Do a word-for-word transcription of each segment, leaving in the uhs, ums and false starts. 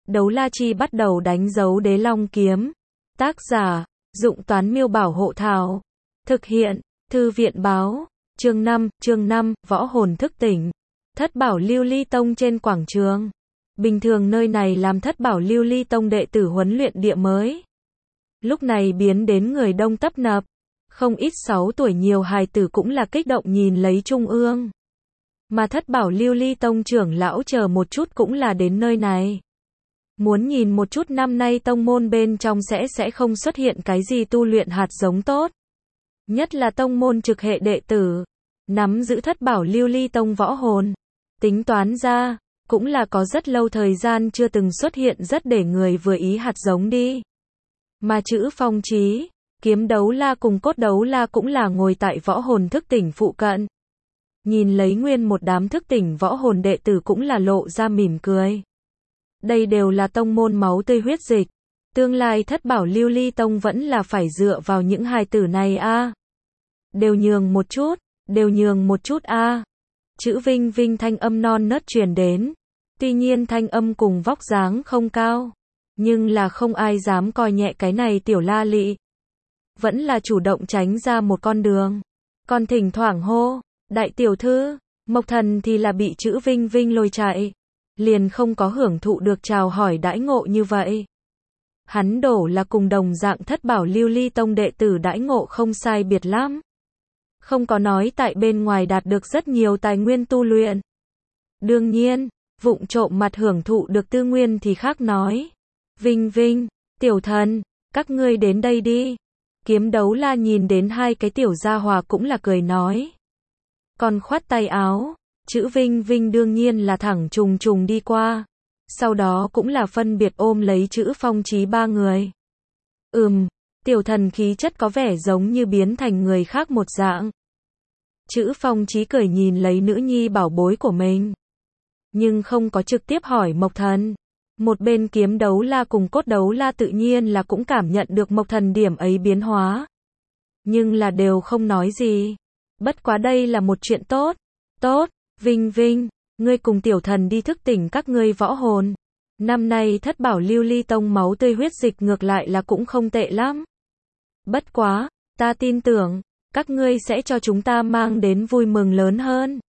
Đấu la chi bắt đầu đánh dấu đế long kiếm. Tác giả, Dụng Toán Miêu Bảo Hộ Thảo. Thực hiện, Thư viện Báo. Chương năm, chương năm, võ hồn thức tỉnh. Thất bảo Lưu Ly Tông trên quảng trường. Bình thường nơi này làm thất bảo Lưu Ly Tông đệ tử huấn luyện địa mới. Lúc này biến đến người đông tấp nập. Không ít sáu tuổi nhiều hài tử cũng là kích động nhìn lấy trung ương. Mà thất bảo Lưu Ly Tông trưởng lão chờ một chút cũng là đến nơi này. Muốn nhìn một chút năm nay tông môn bên trong sẽ sẽ không xuất hiện cái gì tu luyện hạt giống tốt. Nhất là tông môn trực hệ đệ tử. Nắm giữ thất bảo Lưu Ly Tông võ hồn. Tính toán ra, cũng là có rất lâu thời gian chưa từng xuất hiện rất để người vừa ý hạt giống đi. Mà chữ Phong Chí, Kiếm Đấu La cùng Cốt Đấu La cũng là ngồi tại võ hồn thức tỉnh phụ cận. Nhìn lấy nguyên một đám thức tỉnh võ hồn đệ tử cũng là lộ ra mỉm cười. Đây đều là tông môn máu tươi huyết dịch. Tương lai thất bảo Lưu Ly Tông vẫn là phải dựa vào những hài tử này a. À. Đều nhường một chút, đều nhường một chút a. À. Chữ Vinh Vinh thanh âm non nớt truyền đến. Tuy nhiên thanh âm cùng vóc dáng không cao, nhưng là không ai dám coi nhẹ cái này tiểu la lị. Vẫn là chủ động tránh ra một con đường. Còn thỉnh thoảng hô, đại tiểu thư, Mộc Thần thì là bị chữ Vinh Vinh lôi chạy. Liền không có hưởng thụ được chào hỏi đãi ngộ như vậy. Hắn đổ là cùng đồng dạng thất bảo Lưu Ly Tông đệ tử đãi ngộ không sai biệt lắm. Không có nói tại bên ngoài đạt được rất nhiều tài nguyên tu luyện. Đương nhiên, vụng trộm mặt hưởng thụ được tư nguyên thì khác nói. Vinh Vinh, tiểu thần, các ngươi đến đây đi. Kiếm Đấu La nhìn đến hai cái tiểu gia hòa cũng là cười nói. Còn khoát tay áo. Chữ Vinh Vinh đương nhiên là thẳng trùng trùng đi qua. Sau đó cũng là phân biệt ôm lấy chữ Phong Chí ba người. Ừm, tiểu thần khí chất có vẻ giống như biến thành người khác một dạng. Chữ Phong Chí cười nhìn lấy nữ nhi bảo bối của mình. Nhưng không có trực tiếp hỏi Mộc Thần. Một bên Kiếm Đấu La cùng Cốt Đấu La tự nhiên là cũng cảm nhận được Mộc Thần điểm ấy biến hóa. Nhưng là đều không nói gì. Bất quá đây là một chuyện tốt. Tốt. Vinh Vinh, ngươi cùng tiểu thần đi thức tỉnh các ngươi võ hồn. Năm nay thất bảo Lưu Ly Tông máu tươi huyết dịch ngược lại là cũng không tệ lắm. Bất quá, ta tin tưởng, các ngươi sẽ cho chúng ta mang đến vui mừng lớn hơn.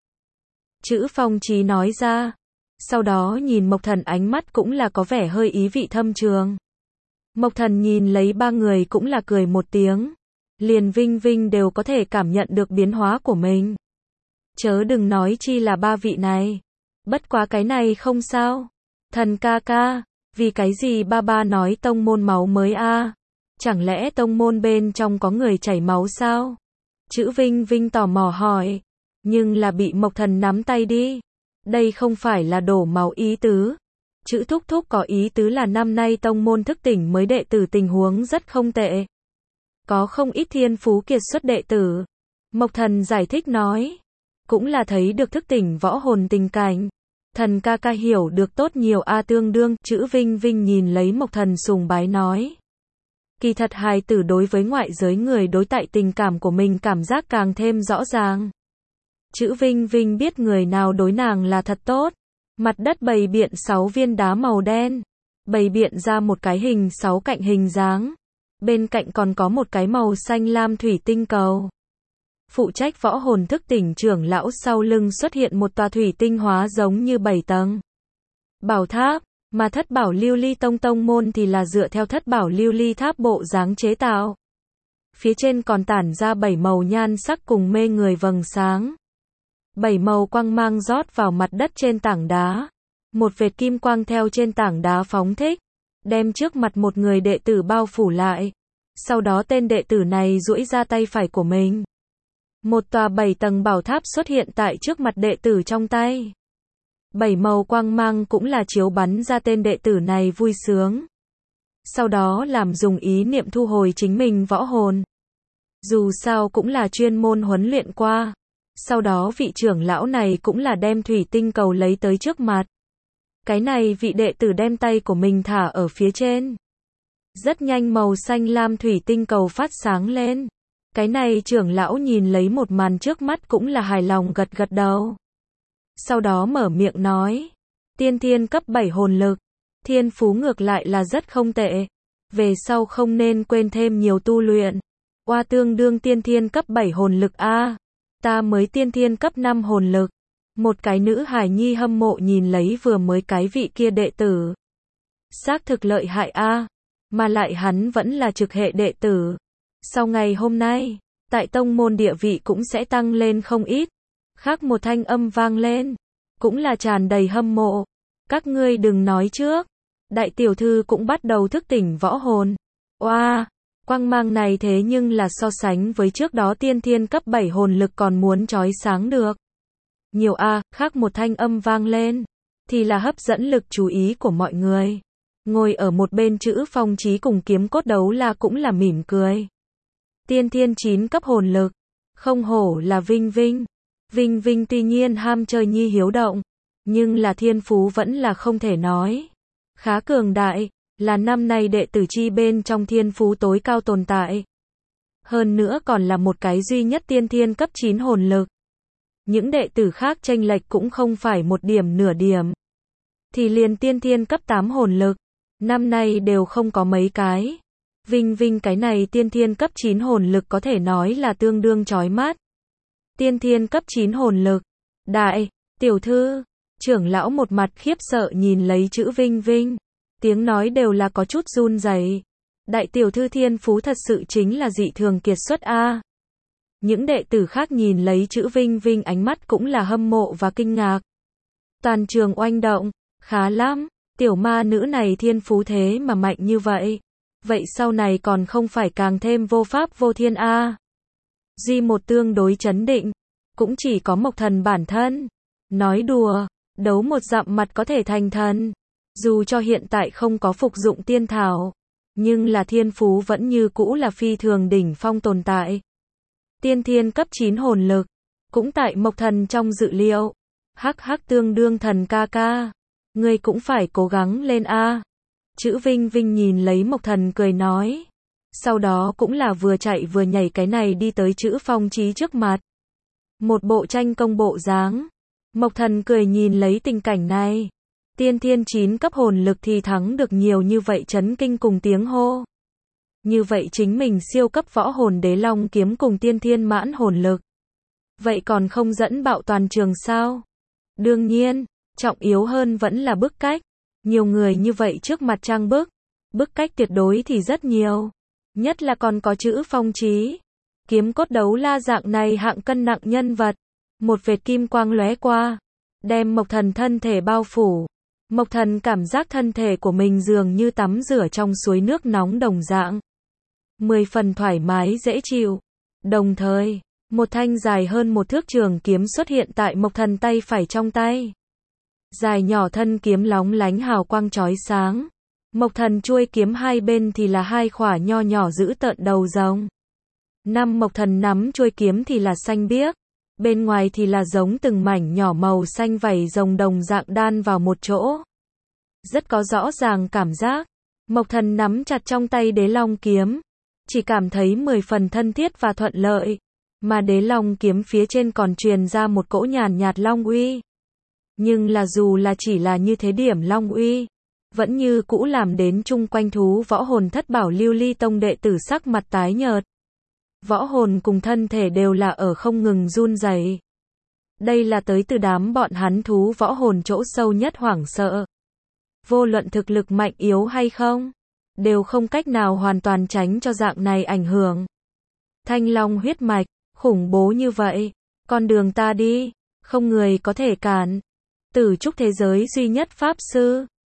Chữ Phong Chí nói ra. Sau đó nhìn Mộc Thần ánh mắt cũng là có vẻ hơi ý vị thâm trường. Mộc Thần nhìn lấy ba người cũng là cười một tiếng. Liền Vinh Vinh đều có thể cảm nhận được biến hóa của mình. Chớ đừng nói chi là ba vị này. Bất quá cái này không sao. Thần ca ca, vì cái gì ba ba nói tông môn máu mới a? À? Chẳng lẽ tông môn bên trong có người chảy máu sao? Chữ Vinh Vinh tò mò hỏi. Nhưng là bị Mộc Thần nắm tay đi. Đây không phải là đổ máu ý tứ. Chữ thúc thúc có ý tứ là năm nay tông môn thức tỉnh mới đệ tử tình huống rất không tệ. Có không ít thiên phú kiệt xuất đệ tử. Mộc Thần giải thích nói. Cũng là thấy được thức tỉnh võ hồn tình cảnh. Thần ca ca hiểu được tốt nhiều a tương đương, chữ Vinh Vinh nhìn lấy Mộc Thần sùng bái nói. Kỳ thật hài tử đối với ngoại giới người đối tại tình cảm của mình cảm giác càng thêm rõ ràng. Chữ Vinh Vinh biết người nào đối nàng là thật tốt. Mặt đất bày biện sáu viên đá màu đen. Bày biện ra một cái hình sáu cạnh hình dáng. Bên cạnh còn có một cái màu xanh lam thủy tinh cầu. Phụ trách võ hồn thức tỉnh trưởng lão sau lưng xuất hiện một tòa thủy tinh hóa giống như bảy tầng bảo tháp, mà thất bảo Lưu Ly Tông tông môn thì là dựa theo thất bảo Lưu Ly tháp bộ dáng chế tạo. Phía trên còn tản ra bảy màu nhan sắc cùng mê người vầng sáng. Bảy màu quang mang rót vào mặt đất trên tảng đá. Một vệt kim quang theo trên tảng đá phóng thích, đem trước mặt một người đệ tử bao phủ lại. Sau đó tên đệ tử này duỗi ra tay phải của mình. Một tòa bảy tầng bảo tháp xuất hiện tại trước mặt đệ tử trong tay. Bảy màu quang mang cũng là chiếu bắn ra tên đệ tử này vui sướng. Sau đó làm dùng ý niệm thu hồi chính mình võ hồn. Dù sao cũng là chuyên môn huấn luyện qua. Sau đó vị trưởng lão này cũng là đem thủy tinh cầu lấy tới trước mặt. Cái này vị đệ tử đem tay của mình thả ở phía trên. Rất nhanh màu xanh lam thủy tinh cầu phát sáng lên. Cái này trưởng lão nhìn lấy một màn trước mắt cũng là hài lòng gật gật đầu. Sau đó mở miệng nói. Tiên thiên cấp bảy hồn lực. Thiên phú ngược lại là rất không tệ. Về sau không nên quên thêm nhiều tu luyện. Oa tương đương tiên thiên cấp bảy hồn lực a. Ta mới tiên thiên cấp năm hồn lực. Một cái nữ hài nhi hâm mộ nhìn lấy vừa mới cái vị kia đệ tử. Xác thực lợi hại a, mà lại hắn vẫn là trực hệ đệ tử. Sau ngày hôm nay, tại tông môn địa vị cũng sẽ tăng lên không ít. Khác một thanh âm vang lên, cũng là tràn đầy hâm mộ. Các ngươi đừng nói trước. Đại tiểu thư cũng bắt đầu thức tỉnh võ hồn. Oa, quang mang này thế nhưng là so sánh với trước đó tiên thiên cấp bảy hồn lực còn muốn chói sáng được. Nhiều a, khác một thanh âm vang lên, thì là hấp dẫn lực chú ý của mọi người. Ngồi ở một bên Chữ Phong Chí cùng Kiếm Cốt Đấu La cũng là mỉm cười. Tiên thiên chín cấp hồn lực, không hổ là Vinh Vinh. Vinh Vinh tuy nhiên ham chơi nhi hiếu động, nhưng là thiên phú vẫn là không thể nói. Khá cường đại, là năm nay đệ tử chi bên trong thiên phú tối cao tồn tại. Hơn nữa còn là một cái duy nhất tiên thiên cấp chín hồn lực. Những đệ tử khác chênh lệch cũng không phải một điểm nửa điểm. Thì liền tiên thiên cấp tám hồn lực, năm nay đều không có mấy cái. Vinh Vinh cái này tiên thiên cấp chín hồn lực có thể nói là tương đương chói mắt. Tiên thiên cấp chín hồn lực. Đại, tiểu thư, trưởng lão một mặt khiếp sợ nhìn lấy Chữ Vinh Vinh. Tiếng nói đều là có chút run rẩy. Đại tiểu thư thiên phú thật sự chính là dị thường kiệt xuất a. Những đệ tử khác nhìn lấy Chữ Vinh Vinh ánh mắt cũng là hâm mộ và kinh ngạc. Toàn trường oanh động, khá lắm, tiểu ma nữ này thiên phú thế mà mạnh như vậy. Vậy sau này còn không phải càng thêm vô pháp vô thiên a. Duy một tương đối chấn định, cũng chỉ có Mộc Thần bản thân. Nói đùa, đấu một dặm mặt có thể thành thần. Dù cho hiện tại không có phục dụng tiên thảo, nhưng là thiên phú vẫn như cũ là phi thường đỉnh phong tồn tại. Tiên thiên cấp chín hồn lực, cũng tại Mộc Thần trong dự liệu. Hắc hắc tương đương thần ca ca, ngươi cũng phải cố gắng lên a. Chữ Vinh Vinh nhìn lấy Mộc Thần cười nói. Sau đó cũng là vừa chạy vừa nhảy cái này đi tới Chữ Phong Chí trước mặt. Một bộ tranh công bộ dáng. Mộc Thần cười nhìn lấy tình cảnh này. Tiên thiên chín cấp hồn lực thì thắng được nhiều như vậy chấn kinh cùng tiếng hô. Như vậy chính mình siêu cấp võ hồn Đế Long kiếm cùng tiên thiên mãn hồn lực. Vậy còn không dẫn bạo toàn trường sao? Đương nhiên, trọng yếu hơn vẫn là bức cách. Nhiều người như vậy trước mặt trang bức. Bức cách tuyệt đối thì rất nhiều. Nhất là còn có Chữ Phong Chí. Kiếm Cốt Đấu La dạng này hạng cân nặng nhân vật. Một vệt kim quang lóe qua. Đem Mộc Thần thân thể bao phủ. Mộc Thần cảm giác thân thể của mình dường như tắm rửa trong suối nước nóng đồng dạng. Mười phần thoải mái dễ chịu. Đồng thời, một thanh dài hơn một thước trường kiếm xuất hiện tại Mộc Thần tay phải trong tay. Dài nhỏ thân kiếm lóng lánh hào quang chói sáng. Mộc Thần chuôi kiếm hai bên thì là hai khỏa nho nhỏ giữ tợn đầu rồng. Năm Mộc Thần nắm chuôi kiếm thì là xanh biếc. Bên ngoài thì là giống từng mảnh nhỏ màu xanh vảy rồng đồng dạng đan vào một chỗ. Rất có rõ ràng cảm giác. Mộc Thần nắm chặt trong tay Đế Long kiếm. Chỉ cảm thấy mười phần thân thiết và thuận lợi. Mà Đế Long kiếm phía trên còn truyền ra một cỗ nhàn nhạt long uy. Nhưng là dù là chỉ là như thế điểm long uy, vẫn như cũ làm đến chung quanh thú võ hồn thất bảo Lưu Ly Tông đệ tử sắc mặt tái nhợt. Võ hồn cùng thân thể đều là ở không ngừng run rẩy. Đây là tới từ đám bọn hắn thú võ hồn chỗ sâu nhất hoảng sợ. Vô luận thực lực mạnh yếu hay không, đều không cách nào hoàn toàn tránh cho dạng này ảnh hưởng. Thanh long huyết mạch, khủng bố như vậy, con đường ta đi, không người có thể cản. Tử trúc thế giới duy nhất pháp sư,